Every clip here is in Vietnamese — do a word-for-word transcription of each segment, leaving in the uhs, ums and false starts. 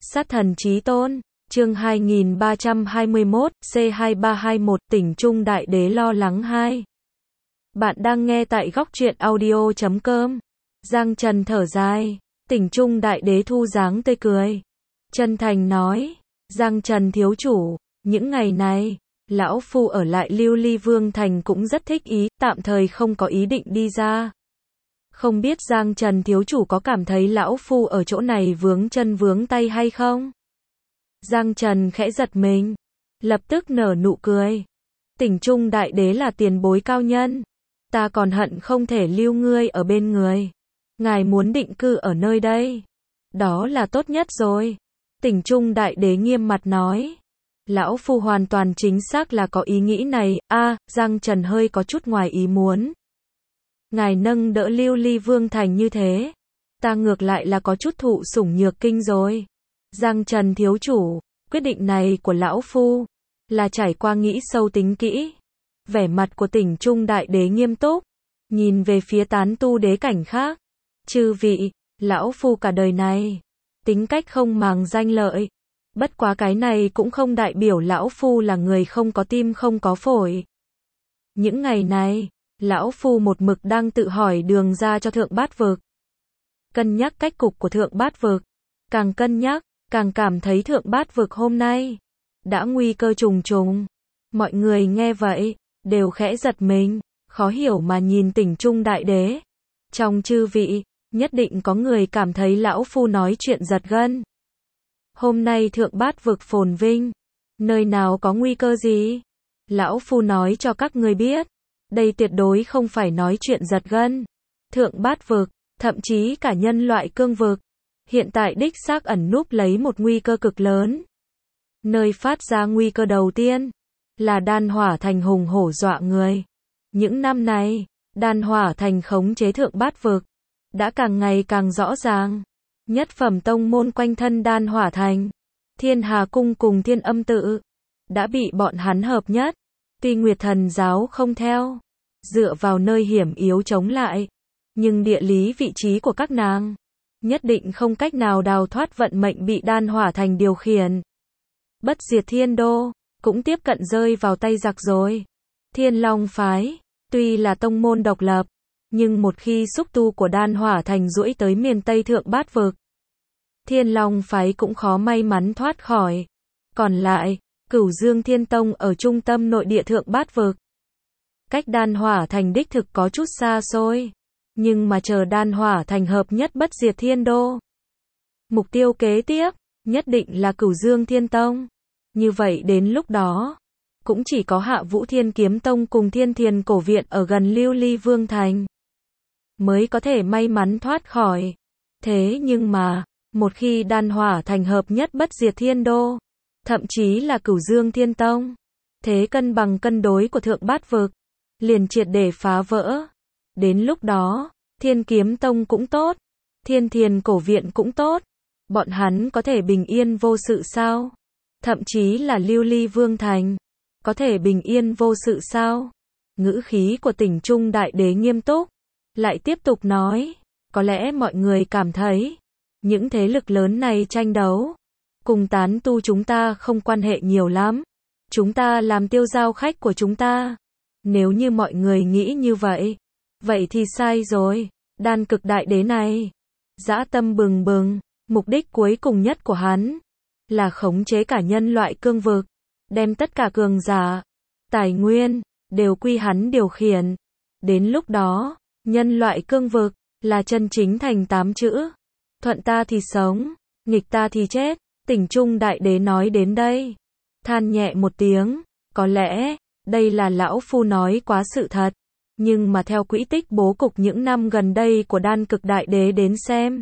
Sát thần chí tôn, chương hai nghìn ba trăm hai mươi mốt, C hai ba hai mốt, Tỉnh Trung Đại Đế lo lắng hai. Bạn đang nghe tại góc truyện audio chấm com. Giang Trần thở dài, Tỉnh Trung Đại Đế thu dáng tươi cười. Chân thành nói, Giang Trần thiếu chủ, những ngày này, lão phu ở lại Lưu Ly Vương Thành cũng rất thích ý, tạm thời không có ý định đi ra. Không biết Giang Trần thiếu chủ có cảm thấy lão phu ở chỗ này vướng chân vướng tay hay không? Giang Trần khẽ giật mình, lập tức nở nụ cười. Tỉnh Trung Đại Đế là tiền bối cao nhân, ta còn hận không thể lưu ngươi ở bên người. Ngài muốn định cư ở nơi đây, đó là tốt nhất rồi. Tỉnh Trung Đại Đế nghiêm mặt nói. Lão phu hoàn toàn chính xác là có ý nghĩ này. A, à, Giang Trần hơi có chút ngoài ý muốn. Ngài nâng đỡ Lưu Ly Vương Thành như thế, ta ngược lại là có chút thụ sủng nhược kinh rồi. Giang Trần thiếu chủ, quyết định này của lão phu là trải qua nghĩ sâu tính kỹ. Vẻ mặt của Tỉnh Trung Đại Đế nghiêm túc, nhìn về phía tán tu đế cảnh khác. Chư vị, lão phu cả đời này, tính cách không màng danh lợi. Bất quá cái này cũng không đại biểu lão phu là người không có tim không có phổi. Những ngày này, lão phu một mực đang tự hỏi đường ra cho Thượng Bát Vực. Cân nhắc cách cục của Thượng Bát Vực, càng cân nhắc, càng cảm thấy Thượng Bát Vực hôm nay đã nguy cơ trùng trùng. Mọi người nghe vậy, đều khẽ giật mình, khó hiểu mà nhìn Tỉnh Trung Đại Đế. Trong chư vị, nhất định có người cảm thấy lão phu nói chuyện giật gân. Hôm nay Thượng Bát Vực phồn vinh, nơi nào có nguy cơ gì? Lão phu nói cho các người biết, đây tuyệt đối không phải nói chuyện giật gân. Thượng Bát Vực, thậm chí cả nhân loại cương vực, hiện tại đích xác ẩn núp lấy một nguy cơ cực lớn. Nơi phát ra nguy cơ đầu tiên là Đan Hỏa Thành hùng hổ dọa người. Những năm này, Đan Hỏa Thành khống chế Thượng Bát Vực đã càng ngày càng rõ ràng. Nhất phẩm tông môn quanh thân Đan Hỏa Thành, Thiên Hà Cung cùng Thiên Âm Tự đã bị bọn hắn hợp nhất. Tuy Nguyệt Thần giáo không theo, dựa vào nơi hiểm yếu chống lại, nhưng địa lý vị trí của các nàng nhất định không cách nào đào thoát vận mệnh bị Đan Hỏa Thành điều khiển. Bất Diệt Thiên Đô cũng tiếp cận rơi vào tay giặc rồi. Thiên Long phái tuy là tông môn độc lập, nhưng một khi xúc tu của Đan Hỏa Thành duỗi tới miền Tây Thượng Bát Vực, Thiên Long phái cũng khó may mắn thoát khỏi. Còn lại, Cửu Dương Thiên Tông ở trung tâm nội địa Thượng Bát Vực, cách Đan Hỏa Thành đích thực có chút xa xôi, nhưng mà chờ Đan Hỏa Thành hợp nhất Bất Diệt Thiên Đô, mục tiêu kế tiếp nhất định là Cửu Dương Thiên Tông. Như vậy đến lúc đó, cũng chỉ có Hạ Vũ Thiên Kiếm Tông cùng Thiên Thiền Cổ Viện ở gần Lưu Ly Vương Thành mới có thể may mắn thoát khỏi. Thế nhưng mà, một khi Đan Hỏa Thành hợp nhất Bất Diệt Thiên Đô, thậm chí là Cửu Dương Thiên Tông, thế cân bằng cân đối của Thượng Bát Vực liền triệt để phá vỡ. Đến lúc đó, Thiên Kiếm Tông cũng tốt, Thiên Thiền Cổ Viện cũng tốt, bọn hắn có thể bình yên vô sự sao? Thậm chí là Lưu Ly Vương Thành, có thể bình yên vô sự sao? Ngữ khí của Tỉnh Trung Đại Đế nghiêm túc, lại tiếp tục nói, có lẽ mọi người cảm thấy, những thế lực lớn này tranh đấu, cùng tán tu chúng ta không quan hệ nhiều lắm. Chúng ta làm tiêu giao khách của chúng ta. Nếu như mọi người nghĩ như vậy, vậy thì sai rồi. Đan Cực Đại Đế này, dã tâm bừng bừng, mục đích cuối cùng nhất của hắn là khống chế cả nhân loại cương vực, đem tất cả cường giả, tài nguyên đều quy hắn điều khiển. Đến lúc đó, nhân loại cương vực là chân chính thành tám chữ, thuận ta thì sống, nghịch ta thì chết. Tỉnh Trung Đại Đế nói đến đây, than nhẹ một tiếng, có lẽ đây là lão phu nói quá sự thật, nhưng mà theo quỹ tích bố cục những năm gần đây của Đan Cực Đại Đế đến xem,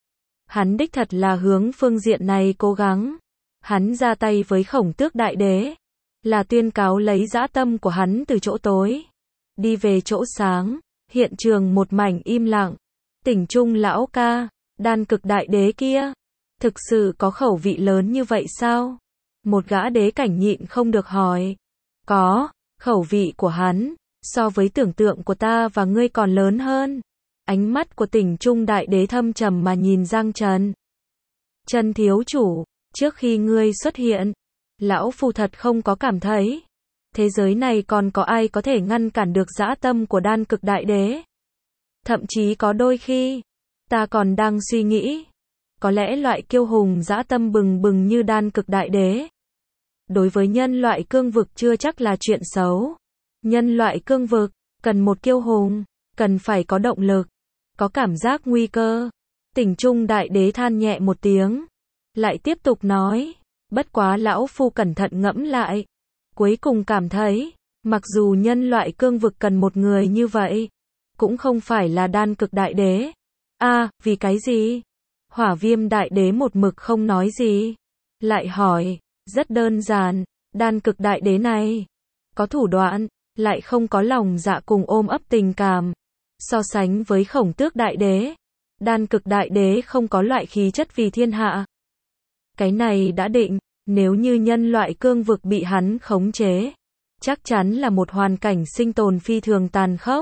hắn đích thật là hướng phương diện này cố gắng. Hắn ra tay với Khổng Tước Đại Đế, là tuyên cáo lấy dã tâm của hắn từ chỗ tối đi về chỗ sáng. Hiện trường một mảnh im lặng. Tỉnh Trung lão ca, Đan Cực Đại Đế kia, thực sự có khẩu vị lớn như vậy sao? Một gã đế cảnh nhịn không được hỏi. Có, khẩu vị của hắn, so với tưởng tượng của ta và ngươi còn lớn hơn. Ánh mắt của Tỉnh Trung Đại Đế thâm trầm mà nhìn Giang Trần. Trần thiếu chủ, trước khi ngươi xuất hiện, lão phu thật không có cảm thấy thế giới này còn có ai có thể ngăn cản được dã tâm của đan cực đại đế. Thậm chí có đôi khi, ta còn đang suy nghĩ, có lẽ loại kiêu hùng dã tâm bừng bừng như đan cực đại đế, đối với nhân loại cương vực chưa chắc là chuyện xấu. Nhân loại cương vực, cần một kiêu hùng, cần phải có động lực, có cảm giác nguy cơ. Tỉnh Trung đại đế than nhẹ một tiếng, lại tiếp tục nói, bất quá lão phu cẩn thận ngẫm lại, cuối cùng cảm thấy, mặc dù nhân loại cương vực cần một người như vậy, cũng không phải là đan cực đại đế. A, à, vì cái gì? Hỏa Viêm đại đế một mực không nói gì, lại hỏi, rất đơn giản, đan cực đại đế này có thủ đoạn, lại không có lòng dạ cùng ôm ấp tình cảm. So sánh với Khổng Tước đại đế, đan cực đại đế không có loại khí chất vì thiên hạ. Cái này đã định, nếu như nhân loại cương vực bị hắn khống chế, chắc chắn là một hoàn cảnh sinh tồn phi thường tàn khốc.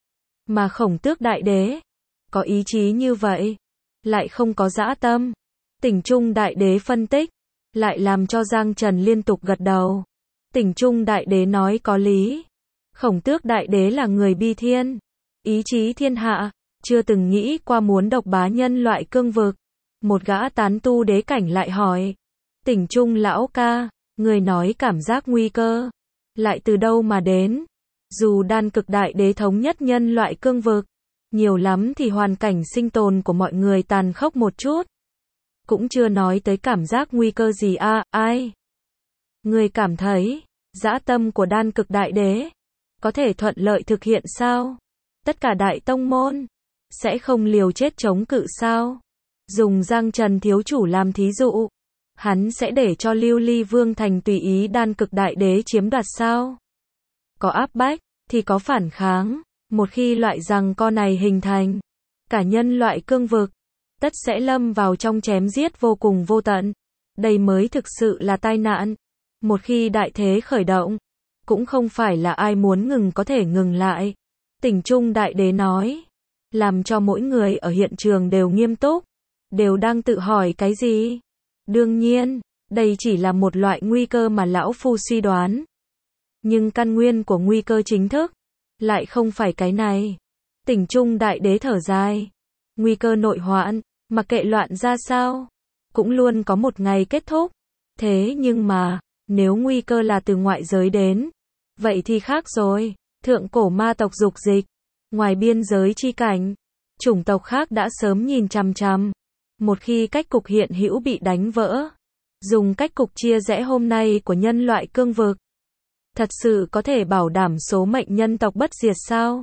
Mà Khổng Tước đại đế, có ý chí như vậy, lại không có dã tâm. Tỉnh Trung đại đế phân tích, lại làm cho Giang Trần liên tục gật đầu. Tỉnh Trung đại đế nói có lý. Khổng Tước đại đế là người bi thiên, ý chí thiên hạ, chưa từng nghĩ qua muốn độc bá nhân loại cương vực. Một gã tán tu đế cảnh lại hỏi, Tỉnh Trung lão ca, người nói cảm giác nguy cơ, lại từ đâu mà đến? Dù đan cực đại đế thống nhất nhân loại cương vực, nhiều lắm thì hoàn cảnh sinh tồn của mọi người tàn khốc một chút. Cũng chưa nói tới cảm giác nguy cơ gì a, à, ai? Người cảm thấy, dã tâm của đan cực đại đế, có thể thuận lợi thực hiện sao? Tất cả đại tông môn, sẽ không liều chết chống cự sao? Dùng Giang Trần thiếu chủ làm thí dụ, hắn sẽ để cho Lưu Ly Vương Thành tùy ý đan cực đại đế chiếm đoạt sao? Có áp bách, thì có phản kháng. Một khi loại giằng co này hình thành, cả nhân loại cương vực, tất sẽ lâm vào trong chém giết vô cùng vô tận. Đây mới thực sự là tai nạn. Một khi đại thế khởi động, cũng không phải là ai muốn ngừng có thể ngừng lại. Tỉnh Trung đại đế nói, làm cho mỗi người ở hiện trường đều nghiêm túc, đều đang tự hỏi cái gì? Đương nhiên, đây chỉ là một loại nguy cơ mà lão phu suy đoán. Nhưng căn nguyên của nguy cơ chính thức, lại không phải cái này. Tỉnh Trung đại đế thở dài. Nguy cơ nội hoạn, mặc kệ loạn ra sao, cũng luôn có một ngày kết thúc. Thế nhưng mà, nếu nguy cơ là từ ngoại giới đến, vậy thì khác rồi. Thượng cổ ma tộc dục dịch, ngoài biên giới chi cảnh, chủng tộc khác đã sớm nhìn chằm chằm. Một khi cách cục hiện hữu bị đánh vỡ, dùng cách cục chia rẽ hôm nay của nhân loại cương vực, thật sự có thể bảo đảm số mệnh nhân tộc bất diệt sao?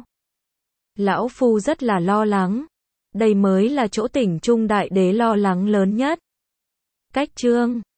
Lão phu rất là lo lắng. Đây mới là chỗ Tỉnh Trung đại đế lo lắng lớn nhất. Cách chương